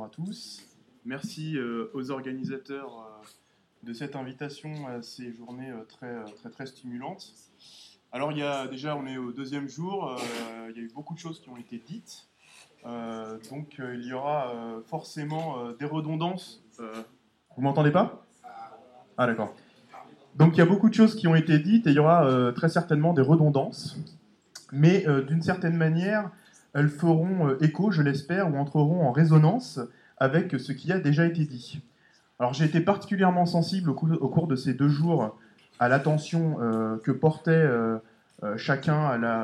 bonjour à tous. Merci aux organisateurs de cette invitation à ces journées très stimulantes. Alors on est au deuxième jour, il y a eu beaucoup de choses qui ont été dites, donc il y aura forcément des redondances. Vous m'entendez pas ? Ah d'accord. Donc il y a beaucoup de choses qui ont été dites et il y aura très certainement des redondances, mais d'une certaine manière, elles feront écho, je l'espère, ou entreront en résonance avec ce qui a déjà été dit. Alors j'ai été particulièrement sensible au cours de ces 2 jours à l'attention que portait chacun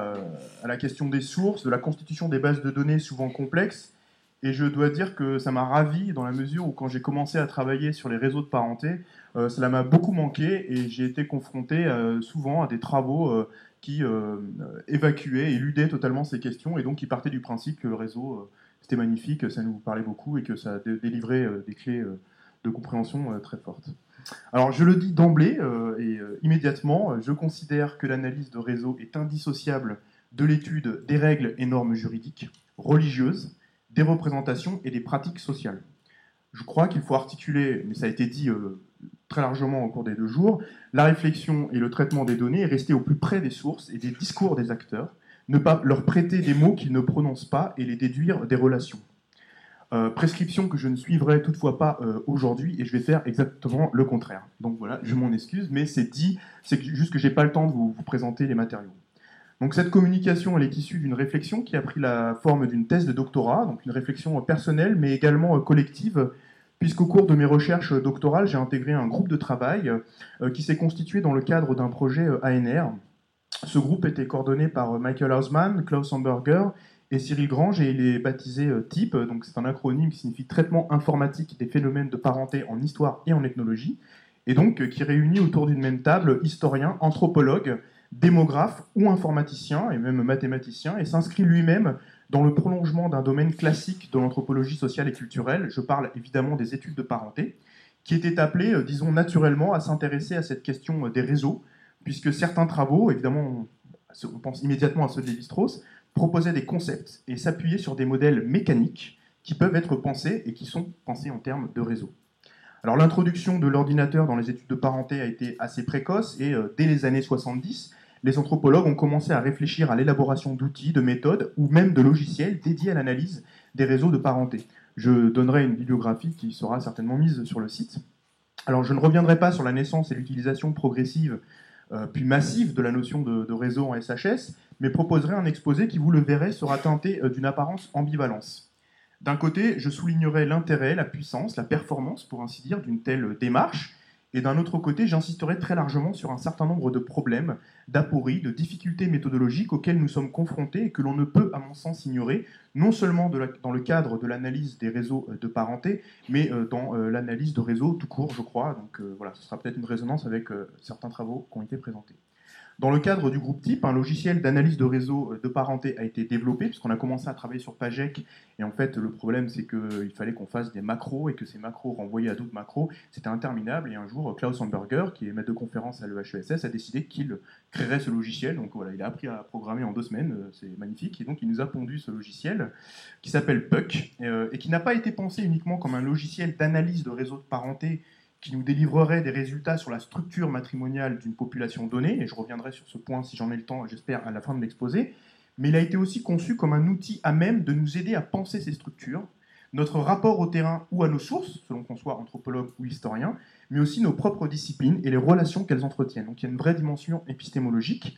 à la question des sources, de la constitution des bases de données souvent complexes, et je dois dire que ça m'a ravi dans la mesure où quand j'ai commencé à travailler sur les réseaux de parenté, cela m'a beaucoup manqué et j'ai été confronté souvent à des travaux qui évacuaient, éludaient totalement ces questions et donc qui partaient du principe que le réseau c'était magnifique, ça nous parlait beaucoup et que ça délivrait des clés de compréhension très fortes. Alors je le dis d'emblée immédiatement, je considère que l'analyse de réseau est indissociable de l'étude des règles et normes juridiques, religieuses, des représentations et des pratiques sociales. Je crois qu'il faut articuler, mais ça a été dit très largement au cours des 2 jours, la réflexion et le traitement des données et rester au plus près des sources et des discours des acteurs, ne pas leur prêter des mots qu'ils ne prononcent pas et les déduire des relations. Prescription que je ne suivrai toutefois pas aujourd'hui et je vais faire exactement le contraire. Donc voilà, je m'en excuse, mais c'est dit, c'est juste que j'ai pas le temps de vous présenter les matériaux. Donc cette communication, elle est issue d'une réflexion qui a pris la forme d'une thèse de doctorat, donc une réflexion personnelle mais également collective, puisqu'au cours de mes recherches doctorales, j'ai intégré un groupe de travail qui s'est constitué dans le cadre d'un projet ANR. Ce groupe était coordonné par Michael Hausmann, Klaus Hamburger et Cyril Grange, et il est baptisé TIP, donc c'est un acronyme qui signifie Traitement informatique des phénomènes de parenté en histoire et en ethnologie, et donc qui réunit autour d'une même table historiens, anthropologues, démographe ou informaticien, et même mathématicien, et s'inscrit lui-même dans le prolongement d'un domaine classique de l'anthropologie sociale et culturelle. Je parle évidemment des études de parenté, qui étaient appelées, disons naturellement, à s'intéresser à cette question des réseaux, puisque certains travaux, évidemment, on pense immédiatement à ceux de Lévi-Strauss, proposaient des concepts et s'appuyaient sur des modèles mécaniques qui peuvent être pensés et qui sont pensés en termes de réseau. Alors l'introduction de l'ordinateur dans les études de parenté a été assez précoce et dès les années 70, les anthropologues ont commencé à réfléchir à l'élaboration d'outils, de méthodes ou même de logiciels dédiés à l'analyse des réseaux de parenté. Je donnerai une bibliographie qui sera certainement mise sur le site. Alors je ne reviendrai pas sur la naissance et l'utilisation progressive puis massive de la notion de réseau en SHS, mais proposerai un exposé qui, vous le verrez, sera teinté d'une apparence ambivalence. D'un côté, je soulignerai l'intérêt, la puissance, la performance, pour ainsi dire, d'une telle démarche, et d'un autre côté, j'insisterai très largement sur un certain nombre de problèmes, d'apories, de difficultés méthodologiques auxquelles nous sommes confrontés et que l'on ne peut, à mon sens, ignorer, non seulement dans le cadre de l'analyse des réseaux de parenté, mais dans l'analyse de réseaux tout court, je crois. Donc voilà, ce sera peut-être une résonance avec certains travaux qui ont été présentés. Dans le cadre du groupe TIP, un logiciel d'analyse de réseau de parenté a été développé, puisqu'on a commencé à travailler sur PAGEC, et en fait, le problème, c'est qu'il fallait qu'on fasse des macros, et que ces macros renvoyaient à d'autres macros, c'était interminable, et un jour, Klaus Hamburger, qui est maître de conférence à l'EHESS, a décidé qu'il créerait ce logiciel, donc voilà, il a appris à programmer en 2 semaines, c'est magnifique, et donc il nous a pondu ce logiciel, qui s'appelle Puck, et qui n'a pas été pensé uniquement comme un logiciel d'analyse de réseau de parenté, qui nous délivrerait des résultats sur la structure matrimoniale d'une population donnée, et je reviendrai sur ce point si j'en ai le temps, j'espère, à la fin de l'exposé, mais il a été aussi conçu comme un outil à même de nous aider à penser ces structures, notre rapport au terrain ou à nos sources, selon qu'on soit anthropologue ou historien, mais aussi nos propres disciplines et les relations qu'elles entretiennent. Donc il y a une vraie dimension épistémologique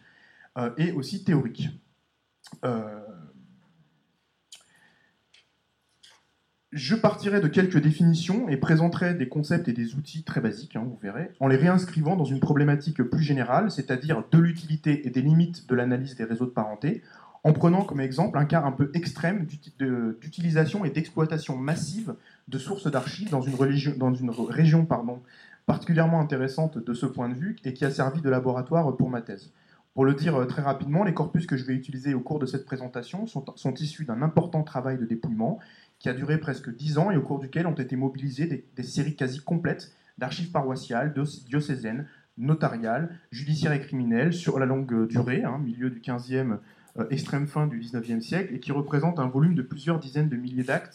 et aussi théorique. Je partirai de quelques définitions et présenterai des concepts et des outils très basiques, vous verrez, en les réinscrivant dans une problématique plus générale, c'est-à-dire de l'utilité et des limites de l'analyse des réseaux de parenté, en prenant comme exemple un cas un peu extrême d'utilisation et d'exploitation massive de sources d'archives dans une région particulièrement intéressante de ce point de vue et qui a servi de laboratoire pour ma thèse. Pour le dire très rapidement, les corpus que je vais utiliser au cours de cette présentation sont issus d'un important travail de dépouillement qui a duré presque 10 ans et au cours duquel ont été mobilisées des séries quasi complètes d'archives paroissiales, diocésaines, notariales, judiciaires et criminelles sur la longue durée, milieu du 15e, extrême fin du 19e siècle, et qui représentent un volume de plusieurs dizaines de milliers d'actes,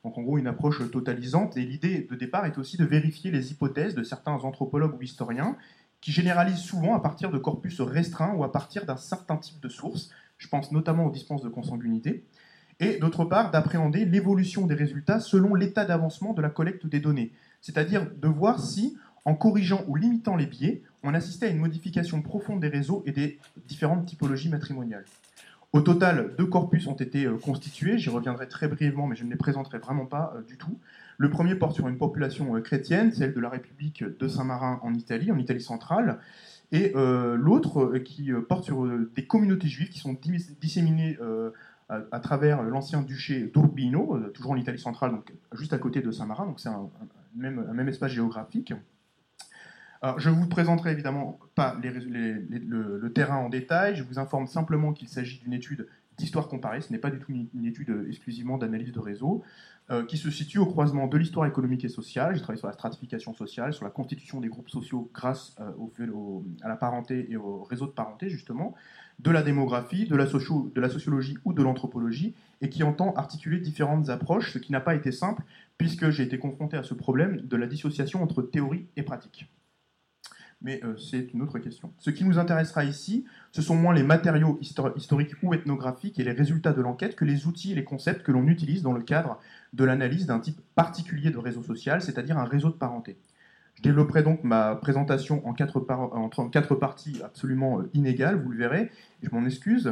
Donc en gros une approche totalisante, et l'idée de départ est aussi de vérifier les hypothèses de certains anthropologues ou historiens qui généralisent souvent à partir de corpus restreints ou à partir d'un certain type de sources, je pense notamment aux dispenses de consanguinité, et d'autre part d'appréhender l'évolution des résultats selon l'état d'avancement de la collecte des données, c'est-à-dire de voir si, en corrigeant ou limitant les biais, on assistait à une modification profonde des réseaux et des différentes typologies matrimoniales. Au total, 2 corpus ont été constitués, j'y reviendrai très brièvement, mais je ne les présenterai vraiment pas du tout. Le premier porte sur une population chrétienne, celle de la République de Saint-Marin en Italie centrale, et l'autre qui porte sur des communautés juives qui sont disséminées à travers l'ancien duché d'Urbino, toujours en Italie centrale, donc juste à côté de Saint-Marin, donc c'est un même espace géographique. Alors, je ne vous présenterai évidemment pas le terrain en détail, je vous informe simplement qu'il s'agit d'une étude d'histoire comparée, ce n'est pas du tout une étude exclusivement d'analyse de réseau, qui se situe au croisement de l'histoire économique et sociale. J'ai travaillé sur la stratification sociale, sur la constitution des groupes sociaux grâce à la parenté et au réseau de parenté, justement, de la démographie, de la sociologie ou de l'anthropologie, et qui entend articuler différentes approches, ce qui n'a pas été simple, puisque j'ai été confronté à ce problème de la dissociation entre théorie et pratique. Mais c'est une autre question. Ce qui nous intéressera ici, ce sont moins les matériaux historiques ou ethnographiques et les résultats de l'enquête que les outils et les concepts que l'on utilise dans le cadre de l'analyse d'un type particulier de réseau social, c'est-à-dire un réseau de parenté. Je développerai donc ma présentation en quatre parties absolument inégales, vous le verrez, et je m'en excuse,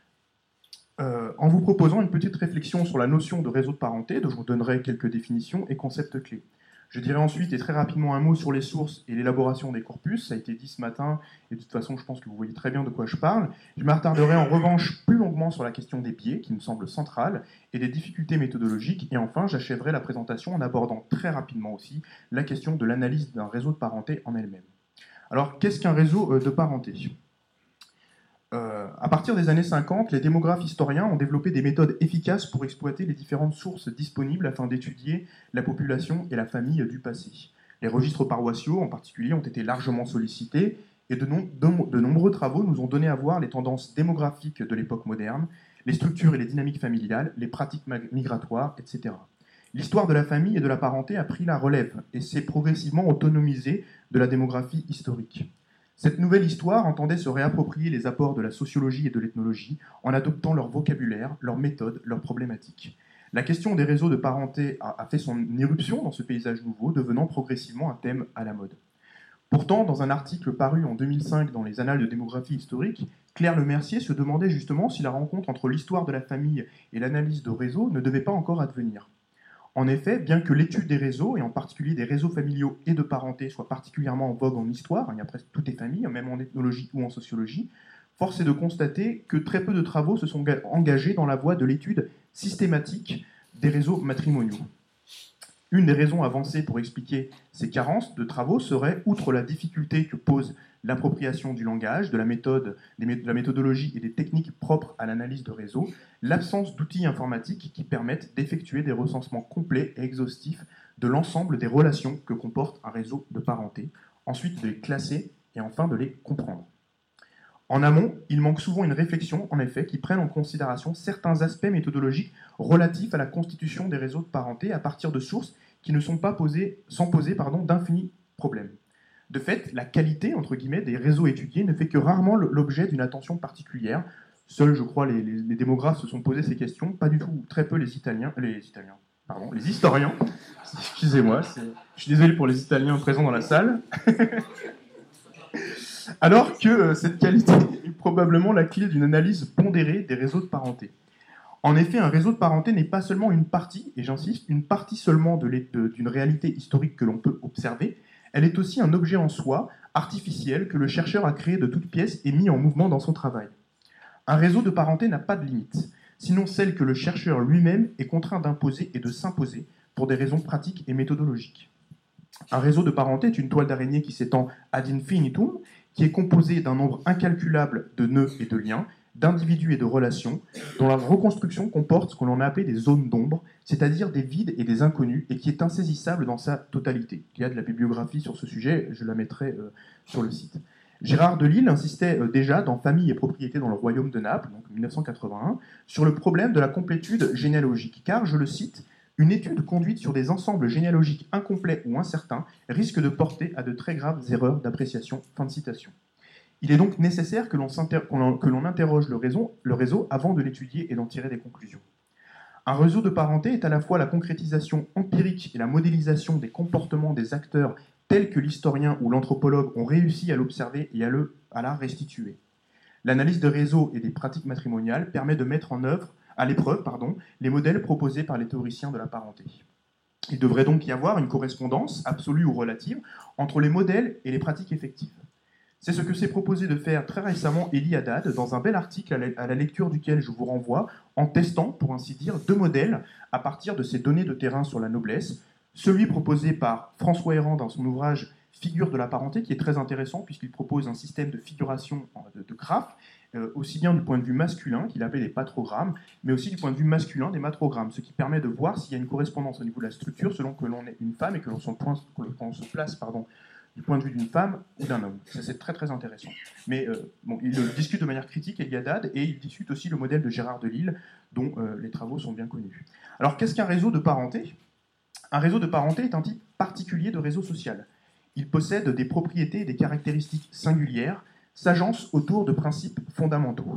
en vous proposant une petite réflexion sur la notion de réseau de parenté, dont je vous donnerai quelques définitions et concepts clés. Je dirai ensuite et très rapidement un mot sur les sources et l'élaboration des corpus, ça a été dit ce matin, et de toute façon je pense que vous voyez très bien de quoi je parle. Je m'attarderai en revanche plus longuement sur la question des biais, qui me semble centrale, et des difficultés méthodologiques, et enfin j'achèverai la présentation en abordant très rapidement aussi la question de l'analyse d'un réseau de parenté en elle-même. Alors qu'est-ce qu'un réseau de parenté ? À partir des années 50, les démographes historiens ont développé des méthodes efficaces pour exploiter les différentes sources disponibles afin d'étudier la population et la famille du passé. Les registres paroissiaux, en particulier, ont été largement sollicités et de nombreux travaux nous ont donné à voir les tendances démographiques de l'époque moderne, les structures et les dynamiques familiales, les pratiques migratoires, etc. L'histoire de la famille et de la parenté a pris la relève et s'est progressivement autonomisée de la démographie historique. Cette nouvelle histoire entendait se réapproprier les apports de la sociologie et de l'ethnologie en adoptant leur vocabulaire, leurs méthodes, leurs problématiques. La question des réseaux de parenté a fait son irruption dans ce paysage nouveau, devenant progressivement un thème à la mode. Pourtant, dans un article paru en 2005 dans les Annales de démographie historique, Claire Lemercier se demandait justement si la rencontre entre l'histoire de la famille et l'analyse de réseaux ne devait pas encore advenir. En effet, bien que l'étude des réseaux, et en particulier des réseaux familiaux et de parenté, soit particulièrement en vogue en histoire, il y a presque toutes les familles, même en ethnologie ou en sociologie, force est de constater que très peu de travaux se sont engagés dans la voie de l'étude systématique des réseaux matrimoniaux. Une des raisons avancées pour expliquer ces carences de travaux serait, outre la difficulté que pose l'appropriation du langage, de la méthodologie et des techniques propres à l'analyse de réseau, l'absence d'outils informatiques qui permettent d'effectuer des recensements complets et exhaustifs de l'ensemble des relations que comporte un réseau de parenté, ensuite de les classer et enfin de les comprendre. En amont, il manque souvent une réflexion, en effet, qui prenne en considération certains aspects méthodologiques relatifs à la constitution des réseaux de parenté à partir de sources qui ne sont pas sans poser d'infinis problèmes. De fait, la qualité, entre guillemets, des réseaux étudiés ne fait que rarement l'objet d'une attention particulière. Seuls, je crois, les démographes se sont posés ces questions, pas du tout, très peu les historiens. Excusez-moi, je suis désolé pour les Italiens présents dans la salle. Alors que cette qualité est probablement la clé d'une analyse pondérée des réseaux de parenté. En effet, un réseau de parenté n'est pas seulement une partie, et j'insiste, une partie seulement d'une réalité historique que l'on peut observer, elle est aussi un objet en soi, artificiel, que le chercheur a créé de toutes pièces et mis en mouvement dans son travail. Un réseau de parenté n'a pas de limite, sinon celle que le chercheur lui-même est contraint d'imposer et de s'imposer pour des raisons pratiques et méthodologiques. Un réseau de parenté est une toile d'araignée qui s'étend ad infinitum, qui est composée d'un nombre incalculable de nœuds et de liens, d'individus et de relations, dont la reconstruction comporte ce que l'on a appelé des zones d'ombre, c'est-à-dire des vides et des inconnus, et qui est insaisissable dans sa totalité. Il y a de la bibliographie sur ce sujet, je la mettrai sur le site. Gérard Delisle insistait déjà dans Famille et propriété dans le royaume de Naples, donc 1981, sur le problème de la complétude généalogique, car, je le cite, Une étude conduite sur des ensembles généalogiques incomplets ou incertains risque de porter à de très graves erreurs d'appréciation. » Fin de citation. Il est donc nécessaire que l'on interroge le réseau avant de l'étudier et d'en tirer des conclusions. Un réseau de parenté est à la fois la concrétisation empirique et la modélisation des comportements des acteurs tels que l'historien ou l'anthropologue ont réussi à l'observer et à la restituer. L'analyse de réseaux et des pratiques matrimoniales permet de mettre à l'épreuve les modèles proposés par les théoriciens de la parenté. Il devrait donc y avoir une correspondance, absolue ou relative, entre les modèles et les pratiques effectives. C'est ce que s'est proposé de faire très récemment Elie Haddad dans un bel article à la lecture duquel je vous renvoie, en testant, pour ainsi dire, 2 modèles à partir de ces données de terrain sur la noblesse. Celui proposé par François Héran dans son ouvrage Figure de la parenté, qui est très intéressant puisqu'il propose un système de figuration de graphes, aussi bien du point de vue masculin, qu'il appelle les patrogrammes, mais aussi du point de vue masculin des matrogrammes, ce qui permet de voir s'il y a une correspondance au niveau de la structure selon que l'on est une femme et que l'on se place du point de vue d'une femme ou d'un homme. Ça, c'est très très intéressant. Mais il discute de manière critique, Elie Haddad, et il discute aussi le modèle de Gérard Delisle, dont les travaux sont bien connus. Alors, qu'est-ce qu'un réseau de parenté ? Un réseau de parenté est un type particulier de réseau social. Il possède des propriétés et des caractéristiques singulières, s'agence autour de principes fondamentaux.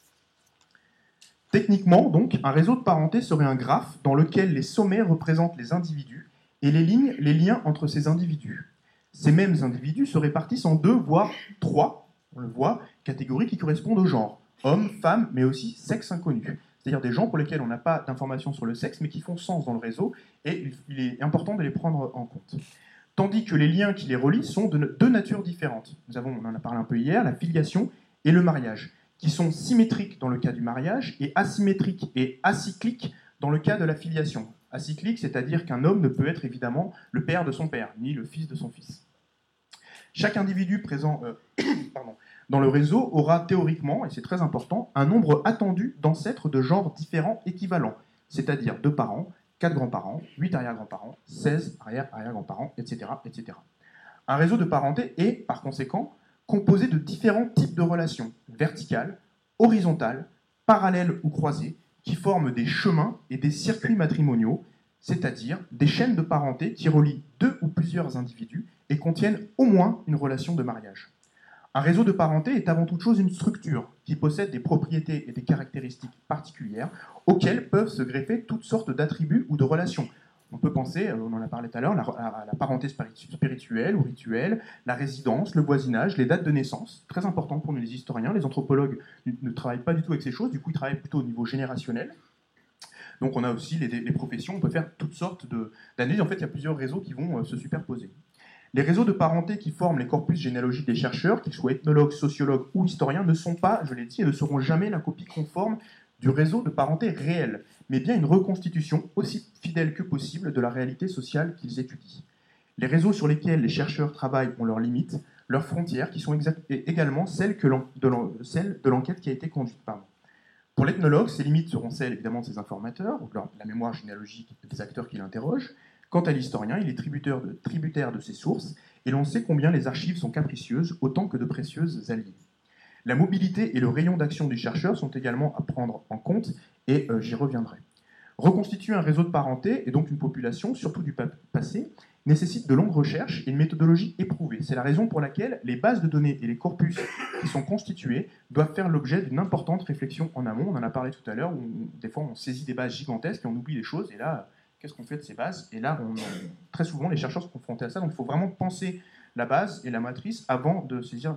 Techniquement, donc, un réseau de parenté serait un graphe dans lequel les sommets représentent les individus et les lignes, les liens entre ces individus. Ces mêmes individus se répartissent en 2, voire 3, on le voit, catégories qui correspondent au genre, hommes, femmes, mais aussi sexe inconnu. C'est-à-dire des gens pour lesquels on n'a pas d'informations sur le sexe, mais qui font sens dans le réseau, et il est important de les prendre en compte. Tandis que les liens qui les relient sont de 2 natures différentes. On en a parlé un peu hier, la filiation et le mariage, qui sont symétriques dans le cas du mariage, et asymétriques et acycliques dans le cas de la filiation. Acyclique, c'est-à-dire qu'un homme ne peut être évidemment le père de son père, ni le fils de son fils. Chaque individu présent dans le réseau aura théoriquement, et c'est très important, un nombre attendu d'ancêtres de genres différents équivalents, c'est-à-dire 2 parents, 4 grands-parents, 8 arrière-grands-parents, 16 arrière-arrière-grands-parents, etc., etc. Un réseau de parenté est, par conséquent, composé de différents types de relations, verticales, horizontales, parallèles ou croisées, qui forment des chemins et des circuits matrimoniaux, c'est-à-dire des chaînes de parenté qui relient 2 ou plusieurs individus et contiennent au moins une relation de mariage. Un réseau de parenté est avant toute chose une structure qui possède des propriétés et des caractéristiques particulières auxquelles peuvent se greffer toutes sortes d'attributs ou de relations. On peut penser, on en a parlé tout à l'heure, à la parenté spirituelle ou rituelle, la résidence, le voisinage, les dates de naissance, très important pour nous les historiens. Les anthropologues ne travaillent pas du tout avec ces choses, du coup ils travaillent plutôt au niveau générationnel. Donc on a aussi les professions, on peut faire toutes sortes d'analyses. En fait, il y a plusieurs réseaux qui vont se superposer. Les réseaux de parenté qui forment les corpus généalogiques des chercheurs, qu'ils soient ethnologues, sociologues ou historiens, ne sont pas, je l'ai dit, et ne seront jamais la copie conforme du réseau de parenté réel, mais bien une reconstitution aussi fidèle que possible de la réalité sociale qu'ils étudient. Les réseaux sur lesquels les chercheurs travaillent ont leurs limites, leurs frontières, qui sont également celles de l'enquête qui a été conduite. Pour l'ethnologue, ces limites seront celles évidemment de ses informateurs, ou de la mémoire généalogique des acteurs qui l'interrogent. Quant à l'historien, il est tributaire de ses sources, et l'on sait combien les archives sont capricieuses, autant que de précieuses alliées. La mobilité et le rayon d'action du chercheur sont également à prendre en compte, et j'y reviendrai. Reconstituer un réseau de parenté, et donc une population, surtout du passé, nécessite de longues recherches et une méthodologie éprouvée. C'est la raison pour laquelle les bases de données et les corpus qui sont constitués doivent faire l'objet d'une importante réflexion en amont. On en a parlé tout à l'heure, où des fois on saisit des bases gigantesques et on oublie des choses, et là, qu'est-ce qu'on fait de ces bases ? Et là, très souvent, les chercheurs sont confrontés à ça, donc il faut vraiment penser la base et la matrice avant de saisir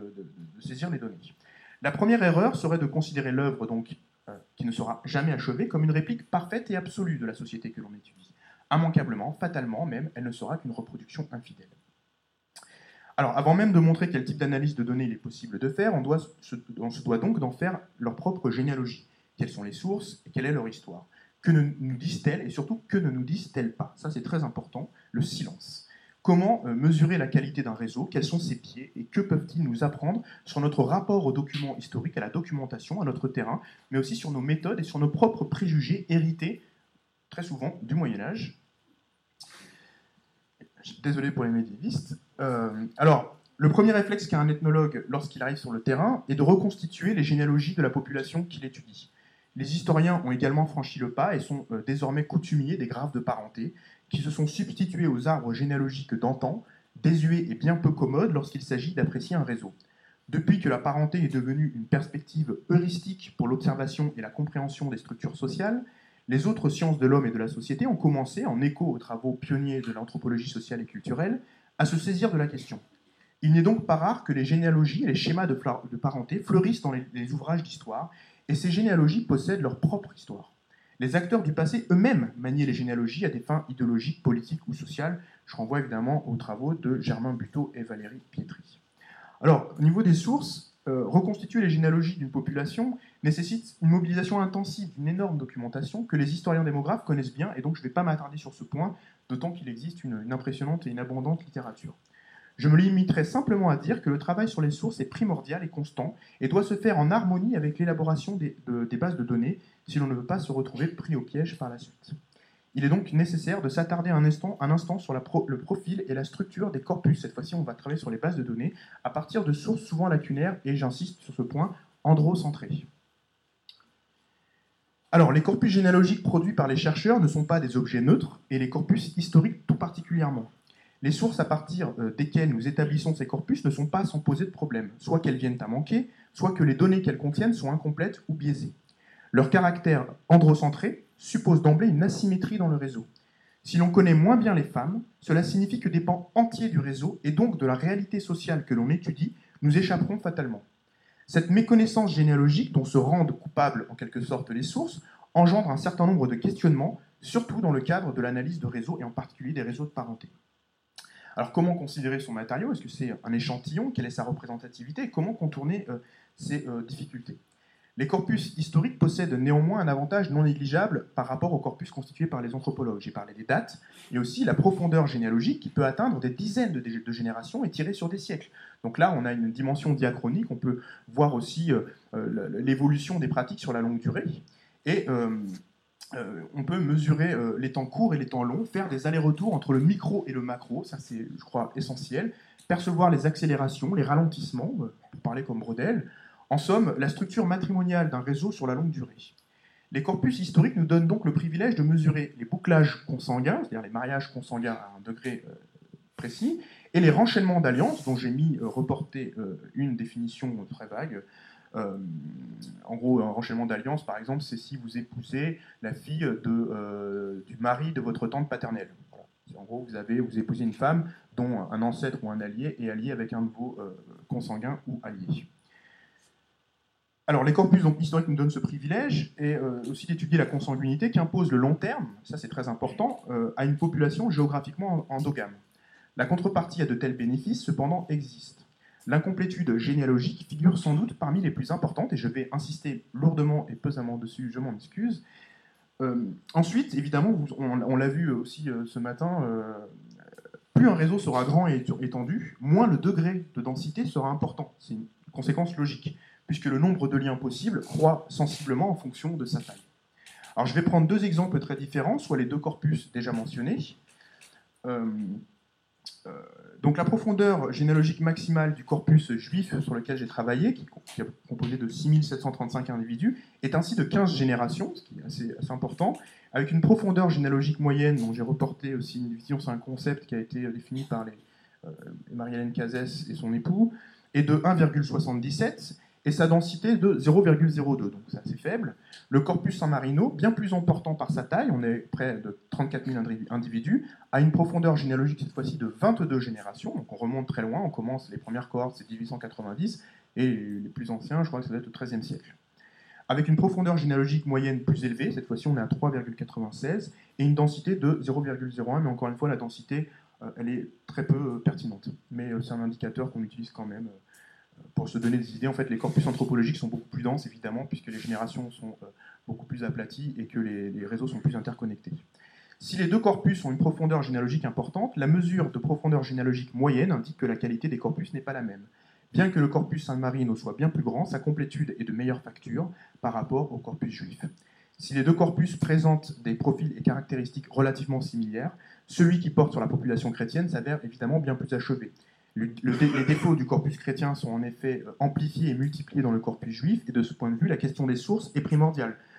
les données. La première erreur serait de considérer l'œuvre, donc, qui ne sera jamais achevée, comme une réplique parfaite et absolue de la société que l'on étudie. Immanquablement, fatalement même, elle ne sera qu'une reproduction infidèle. Alors, avant même de montrer quel type d'analyse de données il est possible de faire, on se doit donc d'en faire leur propre généalogie. Quelles sont les sources et quelle est leur histoire ? Que nous disent-elles et surtout que ne nous disent-elles pas ? Ça, c'est très important, le silence. Comment mesurer la qualité d'un réseau ? Quels sont ses biais et que peuvent-ils nous apprendre sur notre rapport aux documents historiques, à la documentation, à notre terrain, mais aussi sur nos méthodes et sur nos propres préjugés hérités très souvent du Moyen-Âge. Désolé pour les médiévistes. Alors, le premier réflexe qu'a un ethnologue lorsqu'il arrive sur le terrain est de reconstituer les généalogies de la population qu'il étudie. Les historiens ont également franchi le pas et sont désormais coutumiers des graphes de parenté, qui se sont substitués aux arbres généalogiques d'antan, désuets et bien peu commodes lorsqu'il s'agit d'apprécier un réseau. Depuis que la parenté est devenue une perspective heuristique pour l'observation et la compréhension des structures sociales, les autres sciences de l'homme et de la société ont commencé, en écho aux travaux pionniers de l'anthropologie sociale et culturelle, à se saisir de la question. Il n'est donc pas rare que les généalogies et les schémas de parenté fleurissent dans les ouvrages d'histoire, et ces généalogies possèdent leur propre histoire. Les acteurs du passé eux-mêmes maniaient les généalogies à des fins idéologiques, politiques ou sociales. Je renvoie évidemment aux travaux de Germain Buteau et Valérie Pietri. Alors, au niveau des sources, reconstituer les généalogies d'une population nécessite une mobilisation intensive, une énorme documentation que les historiens démographes connaissent bien, et donc je ne vais pas m'attarder sur ce point, d'autant qu'il existe une impressionnante et une abondante littérature. Je me limiterai simplement à dire que le travail sur les sources est primordial et constant, et doit se faire en harmonie avec l'élaboration des bases de données, si l'on ne veut pas se retrouver pris au piège par la suite. Il est donc nécessaire de s'attarder un instant sur le profil et la structure des corpus. Cette fois-ci, on va travailler sur les bases de données à partir de sources souvent lacunaires, et j'insiste sur ce point, androcentrées. Alors, les corpus généalogiques produits par les chercheurs ne sont pas des objets neutres, et les corpus historiques tout particulièrement. Les sources à partir desquelles nous établissons ces corpus ne sont pas sans poser de problème, soit qu'elles viennent à manquer, soit que les données qu'elles contiennent sont incomplètes ou biaisées. Leur caractère androcentré suppose d'emblée une asymétrie dans le réseau. Si l'on connaît moins bien les femmes, cela signifie que des pans entiers du réseau, et donc de la réalité sociale que l'on étudie, nous échapperont fatalement. Cette méconnaissance généalogique, dont se rendent coupables en quelque sorte les sources, engendre un certain nombre de questionnements, surtout dans le cadre de l'analyse de réseaux, et en particulier des réseaux de parenté. Alors comment considérer son matériau? Est-ce que c'est un échantillon? Quelle est sa représentativité? Et comment contourner ces difficultés? Les corpus historiques possèdent néanmoins un avantage non négligeable par rapport aux corpus constitués par les anthropologues. J'ai parlé des dates, et aussi la profondeur généalogique qui peut atteindre des dizaines de générations et tirer sur des siècles. Donc là, on a une dimension diachronique, on peut voir aussi l'évolution des pratiques sur la longue durée, et on peut mesurer les temps courts et les temps longs, faire des allers-retours entre le micro et le macro, ça c'est, je crois, essentiel, percevoir les accélérations, les ralentissements, pour parler comme Brodel. En somme, la structure matrimoniale d'un réseau sur la longue durée. Les corpus historiques nous donnent donc le privilège de mesurer les bouclages consanguins, c'est-à-dire les mariages consanguins à un degré précis, et les renchaînements d'alliances, dont j'ai mis reporté une définition très vague. En gros, un renchaînement d'alliance, par exemple, c'est si vous épousez la fille du mari de votre tante paternelle. Voilà. En gros, vous épousez une femme dont un ancêtre ou un allié est allié avec un nouveau consanguin ou allié. Alors, les corpus historiques nous donnent ce privilège, et aussi d'étudier la consanguinité qui impose le long terme, ça c'est très important, à une population géographiquement endogame. La contrepartie à de tels bénéfices, cependant, existe. L'incomplétude généalogique figure sans doute parmi les plus importantes, et je vais insister lourdement et pesamment dessus, je m'en excuse. Ensuite, évidemment, on l'a vu aussi ce matin, plus un réseau sera grand et étendu, moins le degré de densité sera important. C'est une conséquence logique, puisque le nombre de liens possibles croît sensiblement en fonction de sa taille. Alors je vais prendre deux exemples très différents, soit les deux corpus déjà mentionnés. Donc la profondeur généalogique maximale du corpus juif sur lequel j'ai travaillé, qui est composé de 6735 individus, est ainsi de 15 générations, ce qui est assez important, avec une profondeur généalogique moyenne, dont j'ai reporté aussi une vision, c'est un concept qui a été défini par Marie-Hélène Cazès et son époux, et de 1,77, et sa densité de 0,02, donc c'est assez faible. Le corpus San Marino, bien plus important par sa taille, on est près de 34 000 individus, a une profondeur généalogique cette fois-ci de 22 générations, donc on remonte très loin, on commence, les premières cohortes c'est 1890, et les plus anciens, je crois que ça doit être le XIIIe siècle. Avec une profondeur généalogique moyenne plus élevée, cette fois-ci on est à 3,96, et une densité de 0,01, mais encore une fois la densité, elle est très peu pertinente, mais c'est un indicateur qu'on utilise quand même pour se donner des idées. En fait, les corpus anthropologiques sont beaucoup plus denses, évidemment, puisque les générations sont beaucoup plus aplaties et que les réseaux sont plus interconnectés. Si les deux corpus ont une profondeur généalogique importante, la mesure de profondeur généalogique moyenne indique que la qualité des corpus n'est pas la même. Bien que le corpus San Marino soit bien plus grand, sa complétude est de meilleure facture par rapport au corpus juif. Si les deux corpus présentent des profils et caractéristiques relativement similaires, celui qui porte sur la population chrétienne s'avère évidemment bien plus achevé. Les défauts du corpus chrétien sont en effet amplifiés et multipliés dans le corpus juif, et de ce point de vue, la question des sources est primordiale.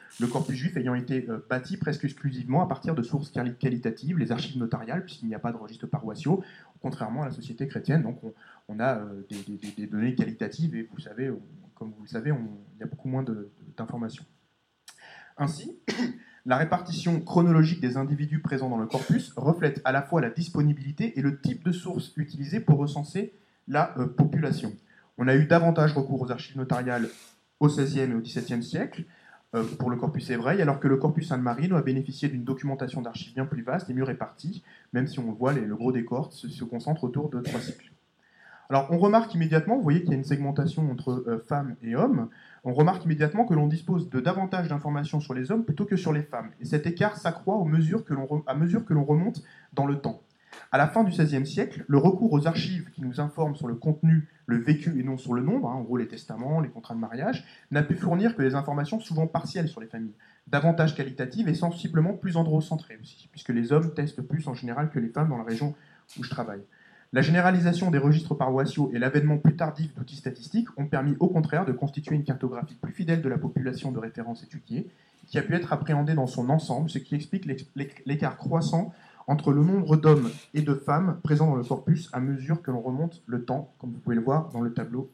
le corpus juif ayant été bâti presque exclusivement à partir de sources qualitatives, les archives notariales, puisqu'il n'y a pas de registres paroissiaux, contrairement à la société chrétienne. Donc on a des données qualitatives et vous savez, comme vous le savez, il y a beaucoup moins d'informations. Ainsi, la répartition chronologique des individus présents dans le corpus reflète à la fois la disponibilité et le type de source utilisée pour recenser la population. On a eu davantage recours aux archives notariales au XVIe et au XVIIe siècle pour le corpus hébraïque, alors que le corpus Anne-Marie doit bénéficier d'une documentation d'archives bien plus vaste et mieux répartie, même si on le voit, le gros des cohortes se concentre autour de 3 cycles. Alors on remarque immédiatement, vous voyez qu'il y a une segmentation entre femmes et hommes, on remarque immédiatement que l'on dispose de davantage d'informations sur les hommes plutôt que sur les femmes. Et cet écart s'accroît à mesure que l'on remonte dans le temps. À la fin du XVIe siècle, le recours aux archives qui nous informent sur le contenu, le vécu et non sur le nombre, en gros les testaments, les contrats de mariage, n'a pu fournir que des informations souvent partielles sur les familles, davantage qualitatives et sensiblement plus androcentrées aussi, puisque les hommes testent plus en général que les femmes dans la région où je travaille. La généralisation des registres paroissiaux et l'avènement plus tardif d'outils statistiques ont permis au contraire de constituer une cartographie plus fidèle de la population de référence étudiée, qui a pu être appréhendée dans son ensemble, ce qui explique l'écart croissant entre le nombre d'hommes et de femmes présents dans le corpus à mesure que l'on remonte le temps, comme vous pouvez le voir dans le tableau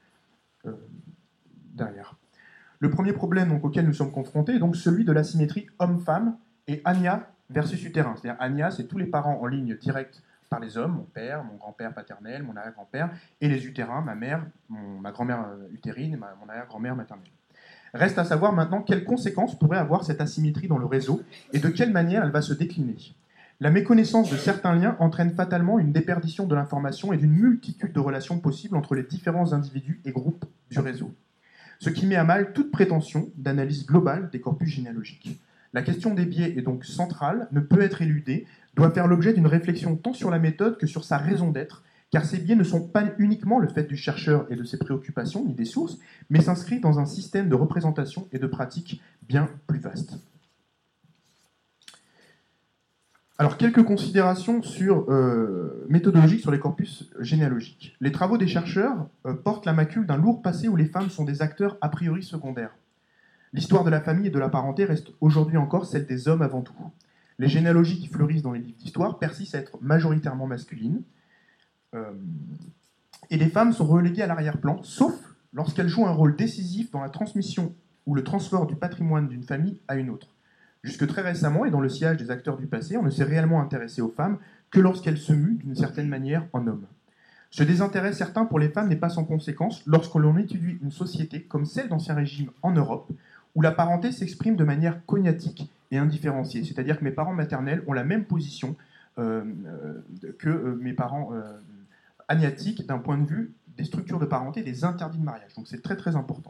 derrière. Le premier problème donc, auquel nous sommes confrontés est donc celui de l'asymétrie homme-femme et Ania versus utérin. C'est-à-dire Ania, c'est tous les parents en ligne directe par les hommes, mon père, mon grand-père paternel, mon arrière-grand-père, et les utérins, ma mère, ma grand-mère utérine et mon arrière-grand-mère maternelle. Reste à savoir maintenant quelles conséquences pourrait avoir cette asymétrie dans le réseau et de quelle manière elle va se décliner. La méconnaissance de certains liens entraîne fatalement une déperdition de l'information et d'une multitude de relations possibles entre les différents individus et groupes du réseau, ce qui met à mal toute prétention d'analyse globale des corpus généalogiques. La question des biais est donc centrale, ne peut être éludée, doit faire l'objet d'une réflexion tant sur la méthode que sur sa raison d'être, car ces biais ne sont pas uniquement le fait du chercheur et de ses préoccupations, ni des sources, mais s'inscrivent dans un système de représentation et de pratique bien plus vaste. Alors, quelques considérations méthodologiques sur les corpus généalogiques. Les travaux des chercheurs portent la macule d'un lourd passé où les femmes sont des acteurs a priori secondaires. L'histoire de la famille et de la parenté reste aujourd'hui encore celle des hommes avant tout. Les généalogies qui fleurissent dans les livres d'histoire persistent à être majoritairement masculines, et les femmes sont reléguées à l'arrière-plan, sauf lorsqu'elles jouent un rôle décisif dans la transmission ou le transfert du patrimoine d'une famille à une autre. Jusque très récemment, et dans le sillage des acteurs du passé, on ne s'est réellement intéressé aux femmes que lorsqu'elles se muent d'une certaine manière en hommes. Ce désintérêt certain pour les femmes n'est pas sans conséquence lorsque l'on étudie une société comme celle d'Ancien Régime en Europe, où la parenté s'exprime de manière cognatique et indifférenciée. C'est-à-dire que mes parents maternels ont la même position que mes parents agnatiques d'un point de vue des structures de parenté, des interdits de mariage. Donc c'est très très important.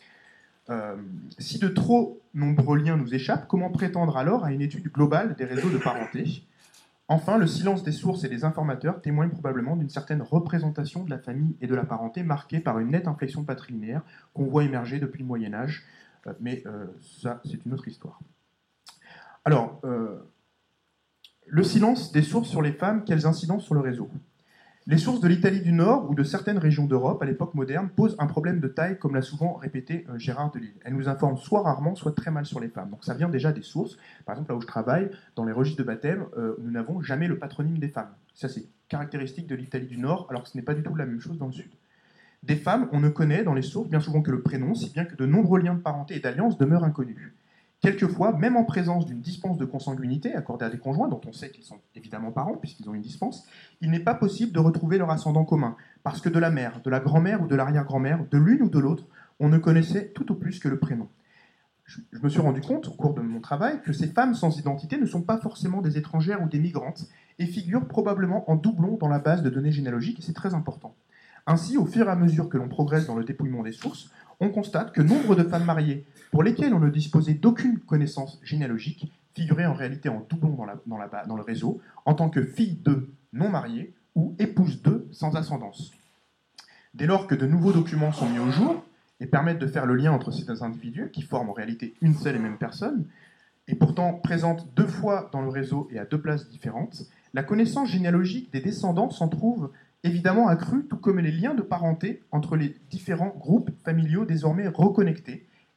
Si de trop nombreux liens nous échappent, comment prétendre alors à une étude globale des réseaux de parenté ? Enfin, le silence des sources et des informateurs témoigne probablement d'une certaine représentation de la famille et de la parenté marquée par une nette inflexion patrilinéaire qu'on voit émerger depuis le Moyen-Âge, mais ça, c'est une autre histoire. Alors, le silence des sources sur les femmes, quelles incidences sur le réseau ? Les sources de l'Italie du Nord ou de certaines régions d'Europe à l'époque moderne posent un problème de taille, comme l'a souvent répété Gérard Delisle. Elles nous informent soit rarement, soit très mal sur les femmes. Donc ça vient déjà des sources. Par exemple, là où je travaille, dans les registres de baptême, nous n'avons jamais le patronyme des femmes. Ça, c'est caractéristique de l'Italie du Nord, alors que ce n'est pas du tout la même chose dans le Sud. Des femmes, on ne connaît dans les sources bien souvent que le prénom, si bien que de nombreux liens de parenté et d'alliance demeurent inconnus. Quelquefois, même en présence d'une dispense de consanguinité accordée à des conjoints, dont on sait qu'ils sont évidemment parents, puisqu'ils ont une dispense, il n'est pas possible de retrouver leur ascendant commun, parce que de la mère, de la grand-mère ou de l'arrière-grand-mère, de l'une ou de l'autre, on ne connaissait tout au plus que le prénom. Je me suis rendu compte, au cours de mon travail, que ces femmes sans identité ne sont pas forcément des étrangères ou des migrantes, et figurent probablement en doublon dans la base de données généalogiques, et c'est très important. Ainsi, au fur et à mesure que l'on progresse dans le dépouillement des sources, on constate que nombre de femmes mariées, pour lesquelles on ne disposait d'aucune connaissance généalogique, figuraient en réalité en doublon dans le réseau, en tant que filles de non mariées ou épouses de sans ascendance. Dès lors que de nouveaux documents sont mis au jour et permettent de faire le lien entre ces deux individus, qui forment en réalité une seule et même personne, et pourtant présentes 2 fois dans le réseau et à 2 places différentes, la connaissance généalogique des descendants s'en trouve évidemment accrue, tout comme les liens de parenté entre les différents groupes familiaux désormais reconnectés,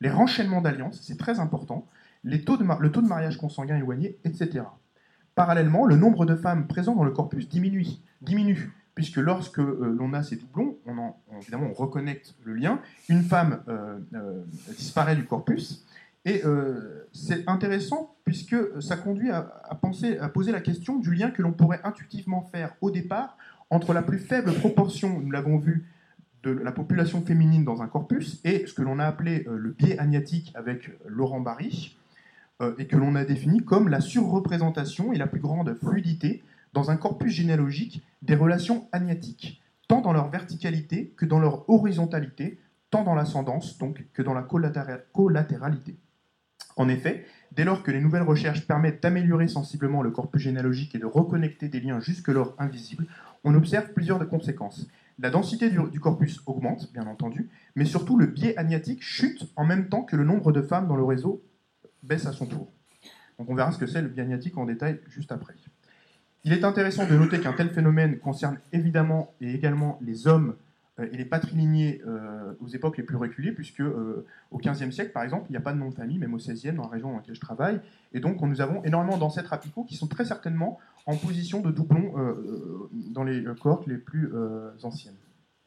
les renchaînements d'alliances, c'est très important, le taux de mariage consanguin éloigné, etc. Parallèlement, le nombre de femmes présentes dans le corpus diminue puisque lorsque l'on a ces doublons, évidemment on reconnecte le lien, une femme disparaît du corpus, et c'est intéressant puisque ça conduit à poser la question du lien que l'on pourrait intuitivement faire au départ entre la plus faible proportion, nous l'avons vu, de la population féminine dans un corpus et ce que l'on a appelé le biais agnatique avec Laurent Barry, et que l'on a défini comme la surreprésentation et la plus grande fluidité dans un corpus généalogique des relations agnatiques, tant dans leur verticalité que dans leur horizontalité, tant dans l'ascendance donc que dans la collatéralité. En effet, dès lors que les nouvelles recherches permettent d'améliorer sensiblement le corpus généalogique et de reconnecter des liens jusque-lors invisibles, on observe plusieurs conséquences. La densité du corpus augmente, bien entendu, mais surtout le biais agnatique chute en même temps que le nombre de femmes dans le réseau baisse à son tour. Donc on verra ce que c'est le biais agnatique en détail juste après. Il est intéressant de noter qu'un tel phénomène concerne évidemment et également les hommes et les patrilignés aux époques les plus reculées, puisque au XVe siècle, par exemple, il n'y a pas de nom de famille, même au XVIe, dans la région dans laquelle je travaille, et donc nous avons énormément d'ancêtres apicots qui sont très certainement en position de doublon dans les cohortes les plus anciennes.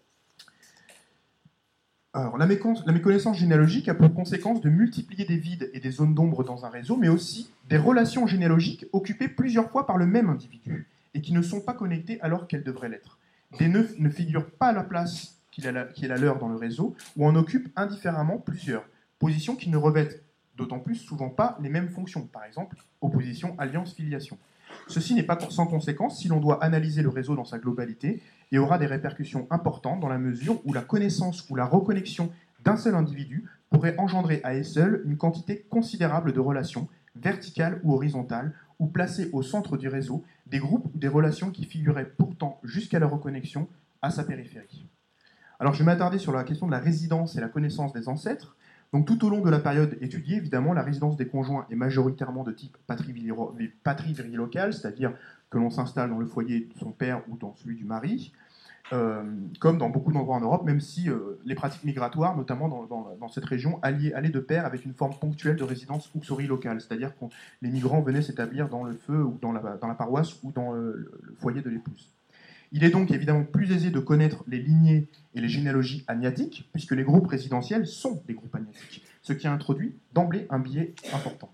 Alors, la méconnaissance généalogique a pour conséquence de multiplier des vides et des zones d'ombre dans un réseau, mais aussi des relations généalogiques occupées plusieurs fois par le même individu et qui ne sont pas connectées alors qu'elles devraient l'être. Des nœuds ne figurent pas à la place qui est la leur dans le réseau ou en occupent indifféremment plusieurs, positions qui ne revêtent d'autant plus souvent pas les mêmes fonctions, par exemple opposition, alliance, filiation. Ceci n'est pas sans conséquence si l'on doit analyser le réseau dans sa globalité et aura des répercussions importantes dans la mesure où la connaissance ou la reconnexion d'un seul individu pourrait engendrer à elle seule une quantité considérable de relations, verticales ou horizontales, ou placer au centre du réseau des groupes ou des relations qui figuraient pourtant jusqu'à leur reconnexion à sa périphérie. Alors je vais m'attarder sur la question de la résidence et la connaissance des ancêtres. Donc tout au long de la période étudiée, évidemment, la résidence des conjoints est majoritairement de type patrie virilocale, c'est-à-dire que l'on s'installe dans le foyer de son père ou dans celui du mari, comme dans beaucoup d'endroits en Europe, même si les pratiques migratoires, notamment dans cette région, allaient de pair avec une forme ponctuelle de résidence uxorilocale, c'est-à-dire que les migrants venaient s'établir dans le feu ou dans la paroisse ou dans le foyer de l'épouse. Il est donc évidemment plus aisé de connaître les lignées et les généalogies agnatiques, puisque les groupes résidentiels sont des groupes agnatiques, ce qui a introduit d'emblée un biais important.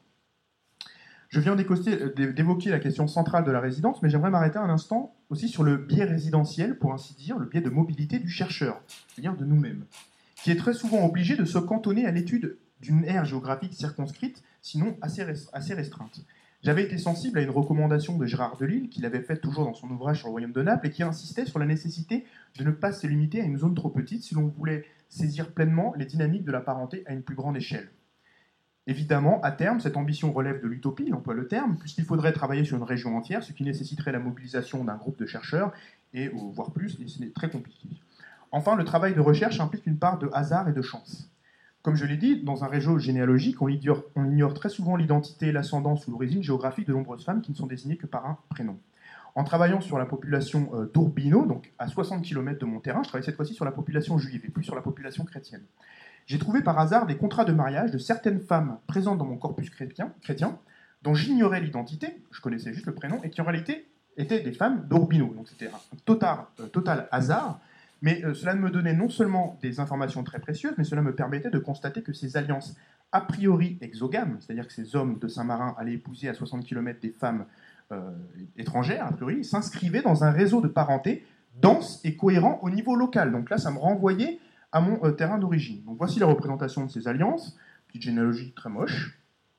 Je viens d'évoquer la question centrale de la résidence, mais j'aimerais m'arrêter un instant aussi sur le biais résidentiel, pour ainsi dire, le biais de mobilité du chercheur, c'est-à-dire de nous-mêmes, qui est très souvent obligé de se cantonner à l'étude d'une aire géographique circonscrite, sinon assez restreinte. J'avais été sensible à une recommandation de Gérard Delisle, qu'il avait faite toujours dans son ouvrage sur le royaume de Naples, et qui insistait sur la nécessité de ne pas se limiter à une zone trop petite si l'on voulait saisir pleinement les dynamiques de la parenté à une plus grande échelle. Évidemment, à terme, cette ambition relève de l'utopie, il emploie le terme, puisqu'il faudrait travailler sur une région entière, ce qui nécessiterait la mobilisation d'un groupe de chercheurs, et voire plus, et c'est très compliqué. Enfin, le travail de recherche implique une part de hasard et de chance. Comme je l'ai dit, dans un réseau généalogique, on ignore très souvent l'identité, l'ascendance ou l'origine géographique de nombreuses femmes qui ne sont désignées que par un prénom. En travaillant sur la population d'Urbino, donc à 60 km de mon terrain, je travaille cette fois-ci sur la population juive et plus sur la population chrétienne. J'ai trouvé par hasard des contrats de mariage de certaines femmes présentes dans mon corpus chrétien dont j'ignorais l'identité, je connaissais juste le prénom, et qui en réalité étaient des femmes d'Urbino. Donc c'était un total hasard. Mais cela me donnait non seulement des informations très précieuses, mais cela me permettait de constater que ces alliances a priori exogames, c'est-à-dire que ces hommes de Saint-Marin allaient épouser à 60 km des femmes étrangères, a priori, s'inscrivaient dans un réseau de parenté dense et cohérent au niveau local. Donc là, ça me renvoyait à mon terrain d'origine. Donc voici la représentation de ces alliances, petite généalogie très moche.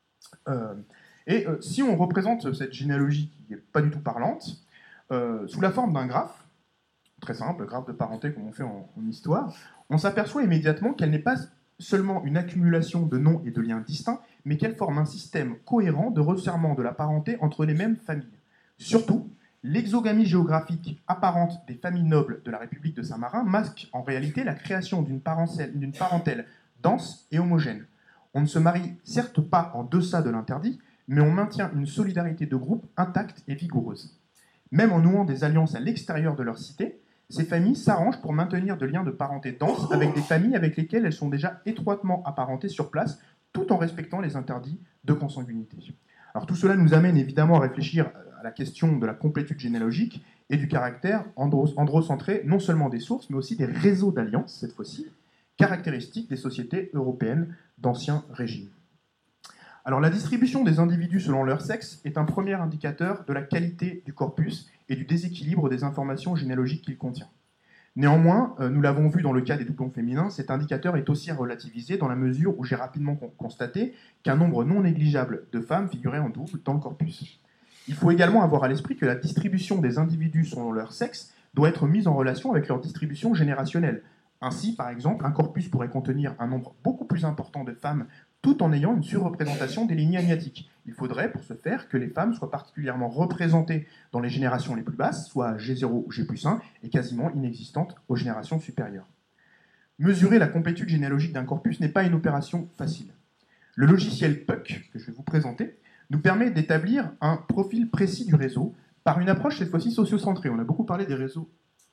Si on représente cette généalogie qui n'est pas du tout parlante, sous la forme d'un graphe, très simple, graphe de parenté comme on fait en histoire, on s'aperçoit immédiatement qu'elle n'est pas seulement une accumulation de noms et de liens distincts, mais qu'elle forme un système cohérent de resserrement de la parenté entre les mêmes familles. Surtout, l'exogamie géographique apparente des familles nobles de la République de Saint-Marin masque en réalité la création d'une parentèle dense et homogène. On ne se marie certes pas en deçà de l'interdit, mais on maintient une solidarité de groupe intacte et vigoureuse. Même en nouant des alliances à l'extérieur de leur cité, Ces familles s'arrangent pour maintenir de liens de parenté denses avec des familles avec lesquelles elles sont déjà étroitement apparentées sur place, tout en respectant les interdits de consanguinité. Alors tout cela nous amène évidemment à réfléchir à la question de la complétude généalogique et du caractère androcentré non seulement des sources, mais aussi des réseaux d'alliances, cette fois-ci, caractéristiques des sociétés européennes d'ancien régime. Alors la distribution des individus selon leur sexe est un premier indicateur de la qualité du corpus et du déséquilibre des informations généalogiques qu'il contient. Néanmoins, nous l'avons vu dans le cas des doublons féminins, cet indicateur est aussi relativisé dans la mesure où j'ai rapidement constaté qu'un nombre non négligeable de femmes figurait en double dans le corpus. Il faut également avoir à l'esprit que la distribution des individus selon leur sexe doit être mise en relation avec leur distribution générationnelle. Ainsi, par exemple, un corpus pourrait contenir un nombre beaucoup plus important de femmes tout en ayant une surreprésentation des lignées agnatiques. Il faudrait, pour ce faire, que les femmes soient particulièrement représentées dans les générations les plus basses, soit G0 ou G+1, et quasiment inexistantes aux générations supérieures. Mesurer la complétude généalogique d'un corpus n'est pas une opération facile. Le logiciel PUC, que je vais vous présenter, nous permet d'établir un profil précis du réseau par une approche cette fois-ci sociocentrée. On a beaucoup parlé des réseaux.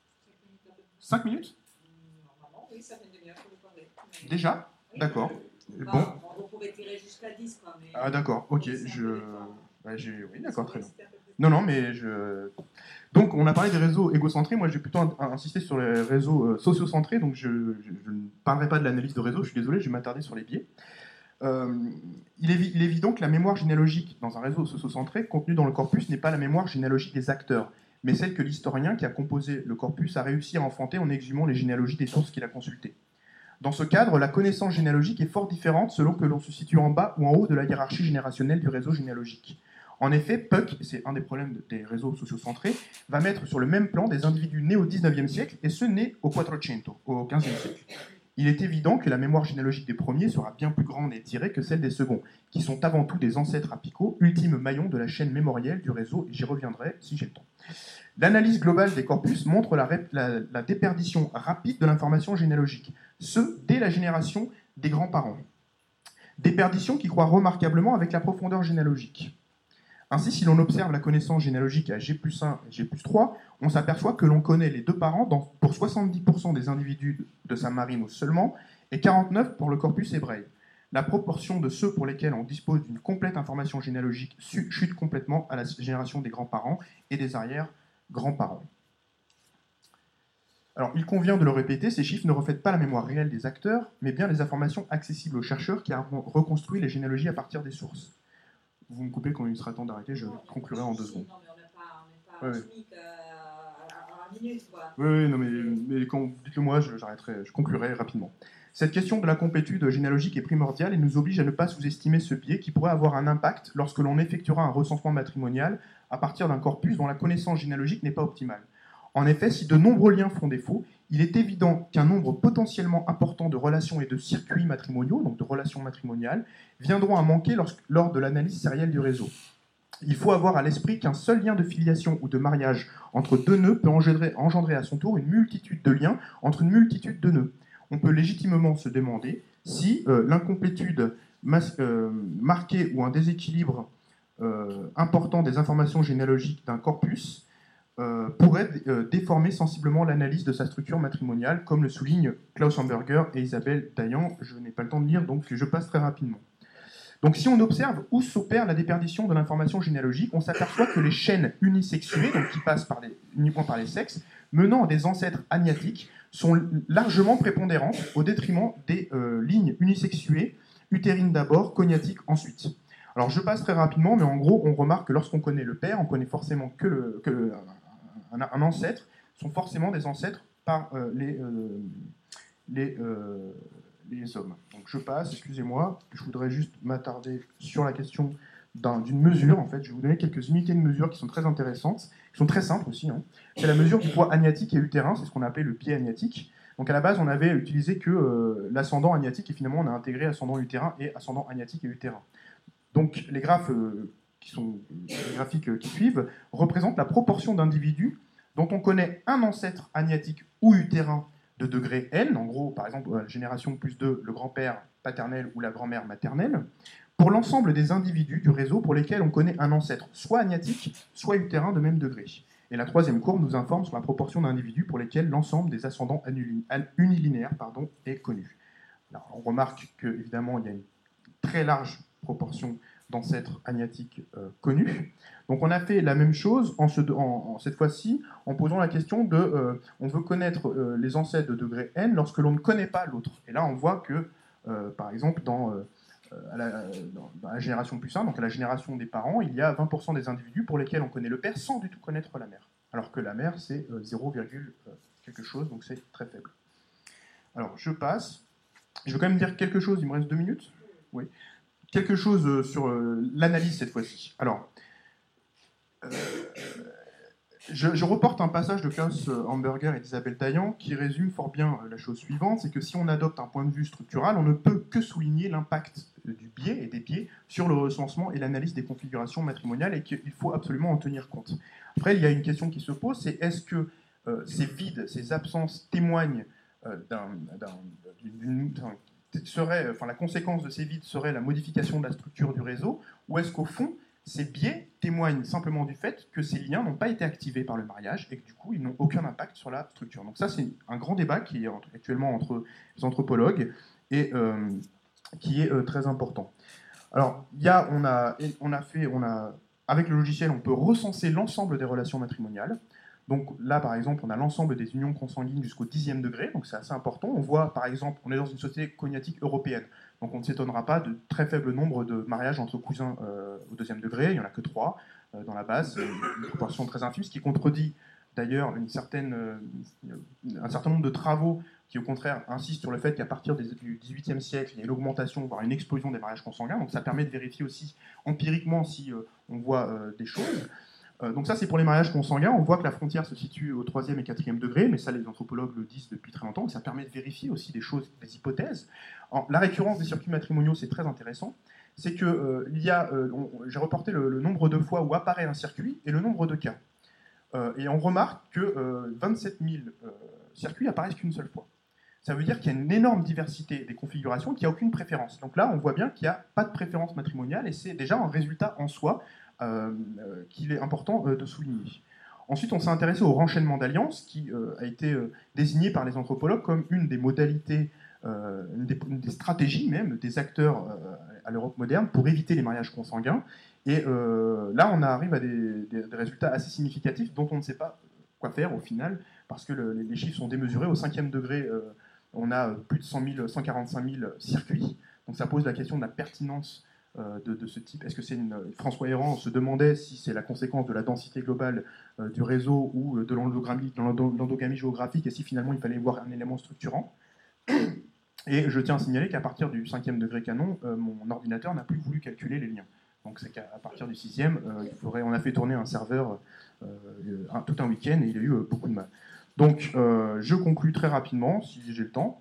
5 minutes ? Normalement, oui, ça fait une demi-heure que vous parlez. Déjà ? D'accord. Bon. Vous pouvez tirer jusqu'à 10, quoi. Mais... Ah d'accord, ok. Oui, d'accord, très bien. Non, mais Donc, on a parlé des réseaux égocentrés. Moi, j'ai plutôt insisté sur les réseaux sociocentrés. Donc, je ne parlerai pas de l'analyse de réseau. Je suis désolé, je vais m'attarder sur les biais. Il est évident que la mémoire généalogique dans un réseau sociocentré contenue dans le corpus n'est pas la mémoire généalogique des acteurs, mais celle que l'historien qui a composé le corpus a réussi à enfanter en exhumant les généalogies des sources qu'il a consultées. Dans ce cadre, la connaissance généalogique est fort différente selon que l'on se situe en bas ou en haut de la hiérarchie générationnelle du réseau généalogique. En effet, PUC, et c'est un des problèmes des réseaux sociocentrés, va mettre sur le même plan des individus nés au XIXe siècle et ceux nés au Quattrocento, au XVe siècle. Il est évident que la mémoire généalogique des premiers sera bien plus grande et étirée que celle des seconds, qui sont avant tout des ancêtres apicaux, ultimes maillons de la chaîne mémorielle du réseau, et j'y reviendrai si j'ai le temps. L'analyse globale des corpus montre la déperdition rapide de l'information généalogique, ce, dès la génération des grands-parents. Déperdition qui croît remarquablement avec la profondeur généalogique. Ainsi, si l'on observe la connaissance généalogique à G+1 et G+3, on s'aperçoit que l'on connaît les deux parents pour 70% des individus de San Marino seulement, et 49% pour le corpus hébraïque. La proportion de ceux pour lesquels on dispose d'une complète information généalogique chute complètement à la génération des grands-parents et des arrière-grands-parents. Alors, il convient de le répéter, ces chiffres ne reflètent pas la mémoire réelle des acteurs, mais bien les informations accessibles aux chercheurs qui ont reconstruit les généalogies à partir des sources. Vous me coupez quand il sera temps d'arrêter, je conclurai en 2 secondes. Non, mais on n'est pas SMIC à la minute, quoi. Oui, non, mais quand dites-le moi, j'arrêterai, je conclurai rapidement. Cette question de la complétude généalogique est primordiale et nous oblige à ne pas sous-estimer ce biais qui pourrait avoir un impact lorsque l'on effectuera un recensement matrimonial à partir d'un corpus dont la connaissance généalogique n'est pas optimale. En effet, si de nombreux liens font défaut, il est évident qu'un nombre potentiellement important de relations et de circuits matrimoniaux, donc de relations matrimoniales, viendront à manquer lors de l'analyse sérielle du réseau. Il faut avoir à l'esprit qu'un seul lien de filiation ou de mariage entre deux nœuds peut engendrer à son tour une multitude de liens entre une multitude de nœuds. On peut légitimement se demander si l'incomplétude marquée ou un déséquilibre important des informations généalogiques d'un corpus pourrait déformer sensiblement l'analyse de sa structure matrimoniale, comme le soulignent Klaus Hamburger et Isabelle Dayan. Je n'ai pas le temps de lire, donc je passe très rapidement. Donc si on observe où s'opère la déperdition de l'information généalogique, on s'aperçoit que les chaînes unisexuées, donc qui passent uniquement par les sexes, menant à des ancêtres agnatiques, sont largement prépondérantes au détriment des lignes unisexuées, utérines d'abord, cognatiques ensuite. Alors je passe très rapidement, mais en gros, on remarque que lorsqu'on connaît le père, on connaît forcément un ancêtre, sont forcément des ancêtres par les hommes. Donc je passe, excusez-moi, je voudrais juste m'attarder sur la question d'une mesure, en fait. Je vais vous donner quelques unités de mesure qui sont très intéressantes, qui sont très simples aussi. C'est la mesure du poids agnatique et utérin, c'est ce qu'on appelait le biais agnatique. Donc à la base, on avait utilisé que l'ascendant agnatique, et finalement on a intégré ascendant utérin et ascendant agnatique et utérin. Donc les graphes les graphiques qui suivent représentent la proportion d'individus dont on connaît un ancêtre agnatique ou utérin de degré N, en gros, par exemple, la génération plus 2, le grand-père paternel ou la grand-mère maternelle, pour l'ensemble des individus du réseau pour lesquels on connaît un ancêtre soit agnatique, soit utérin de même degré. Et la troisième courbe nous informe sur la proportion d'individus pour lesquels l'ensemble des ascendants unilinéaires est connu. Alors, on remarque qu'évidemment, il y a une très large proportion d'ancêtres agnatiques connus. Donc on a fait la même chose cette fois-ci en posant la question de on veut connaître les ancêtres de degré n lorsque l'on ne connaît pas l'autre. Et là on voit que par exemple dans la génération plus 1, donc à la génération des parents, il y a 20% des individus pour lesquels on connaît le père sans du tout connaître la mère. Alors que la mère c'est 0, quelque chose, donc c'est très faible. Alors je passe. Je vais quand même dire quelque chose, il me reste 2 minutes. Oui. Quelque chose sur l'analyse cette fois-ci. Alors, je reporte un passage de Klaus Hamburger et d'Isabelle Taillant qui résume fort bien la chose suivante, c'est que si on adopte un point de vue structural, on ne peut que souligner l'impact du biais et des biais sur le recensement et l'analyse des configurations matrimoniales et qu'il faut absolument en tenir compte. Après, il y a une question qui se pose, c'est est-ce que ces vides, ces absences témoignent la conséquence de ces vides serait la modification de la structure du réseau, ou est-ce qu'au fond, ces biais témoignent simplement du fait que ces liens n'ont pas été activés par le mariage et que du coup, ils n'ont aucun impact sur la structure. Donc ça, c'est un grand débat qui est actuellement entre les anthropologues et qui est très important. Alors, avec le logiciel, on peut recenser l'ensemble des relations matrimoniales. Donc là, par exemple, on a l'ensemble des unions consanguines jusqu'au 10e degré, donc c'est assez important. On voit, par exemple, on est dans une société cognatique européenne, donc on ne s'étonnera pas de très faible nombre de mariages entre cousins au 2e degré, il n'y en a que 3 dans la base, une proportion très infime, ce qui contredit d'ailleurs un certain nombre de travaux qui, au contraire, insistent sur le fait qu'à partir du 18e siècle, il y a une augmentation, voire une explosion des mariages consanguins, donc ça permet de vérifier aussi empiriquement si on voit des choses. Donc ça, c'est pour les mariages consanguins. On voit que la frontière se situe au 3e et 4e degré, mais ça, les anthropologues le disent depuis très longtemps, et ça permet de vérifier aussi des choses, des hypothèses. La récurrence des circuits matrimoniaux, c'est très intéressant. C'est que j'ai reporté le nombre de fois où apparaît un circuit et le nombre de cas. Et on remarque que 27 000 circuits apparaissent qu'une seule fois. Ça veut dire qu'il y a une énorme diversité des configurations, qu'il n'y a aucune préférence. Donc là, on voit bien qu'il n'y a pas de préférence matrimoniale, et c'est déjà un résultat en soi qu'il est important de souligner. Ensuite, on s'est intéressé au renchaînement d'alliances, qui a été désigné par les anthropologues comme une des modalités, une des stratégies même des acteurs à l'Europe moderne pour éviter les mariages consanguins. Et là, on arrive à des résultats assez significatifs dont on ne sait pas quoi faire au final, parce que les chiffres sont démesurés. Au 5e degré, on a plus de 145 000 circuits. Donc ça pose la question de la pertinence de ce type. Est-ce que c'est François Héran se demandait si c'est la conséquence de la densité globale du réseau ou de l'endogamie géographique, et si finalement il fallait voir un élément structurant. Et je tiens à signaler qu'à partir du 5e degré canon, mon ordinateur n'a plus voulu calculer les liens. Donc c'est qu'à partir du 6e, on a fait tourner un serveur tout un week-end et il a eu beaucoup de mal. Donc je conclus très rapidement, si j'ai le temps.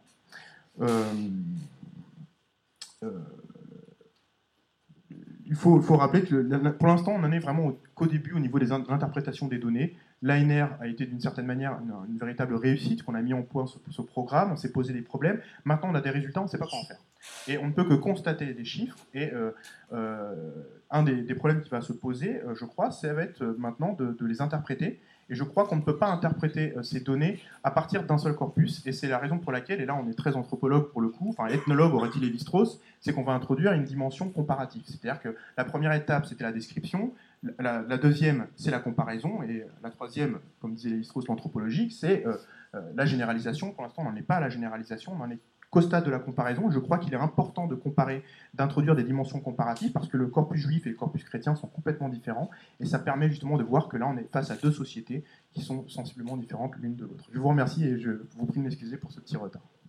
Il faut rappeler que pour l'instant, on n'en est vraiment qu'au début au niveau de l'interprétation des données. L'ANR a été d'une certaine manière une véritable réussite, qu'on a mis en point ce programme, on s'est posé des problèmes. Maintenant, on a des résultats, on ne sait pas quoi en faire. Et on ne peut que constater des chiffres. Et un des problèmes qui va se poser, je crois, ça va être maintenant de les interpréter. Et je crois qu'on ne peut pas interpréter ces données à partir d'un seul corpus. Et c'est la raison pour laquelle, et là on est très anthropologue pour le coup, enfin ethnologue aurait dit Lévi-Strauss, c'est qu'on va introduire une dimension comparative. C'est-à-dire que la première étape, c'était la description. La deuxième, c'est la comparaison. Et la troisième, comme disait Lévi-Strauss, l'anthropologique, c'est la généralisation. Pour l'instant, on n'en est pas à la généralisation, on en est qu'au stade de la comparaison. Je crois qu'il est important de comparer, d'introduire des dimensions comparatives, parce que le corpus juif et le corpus chrétien sont complètement différents, et ça permet justement de voir que là, on est face à deux sociétés qui sont sensiblement différentes l'une de l'autre. Je vous remercie et je vous prie de m'excuser pour ce petit retard.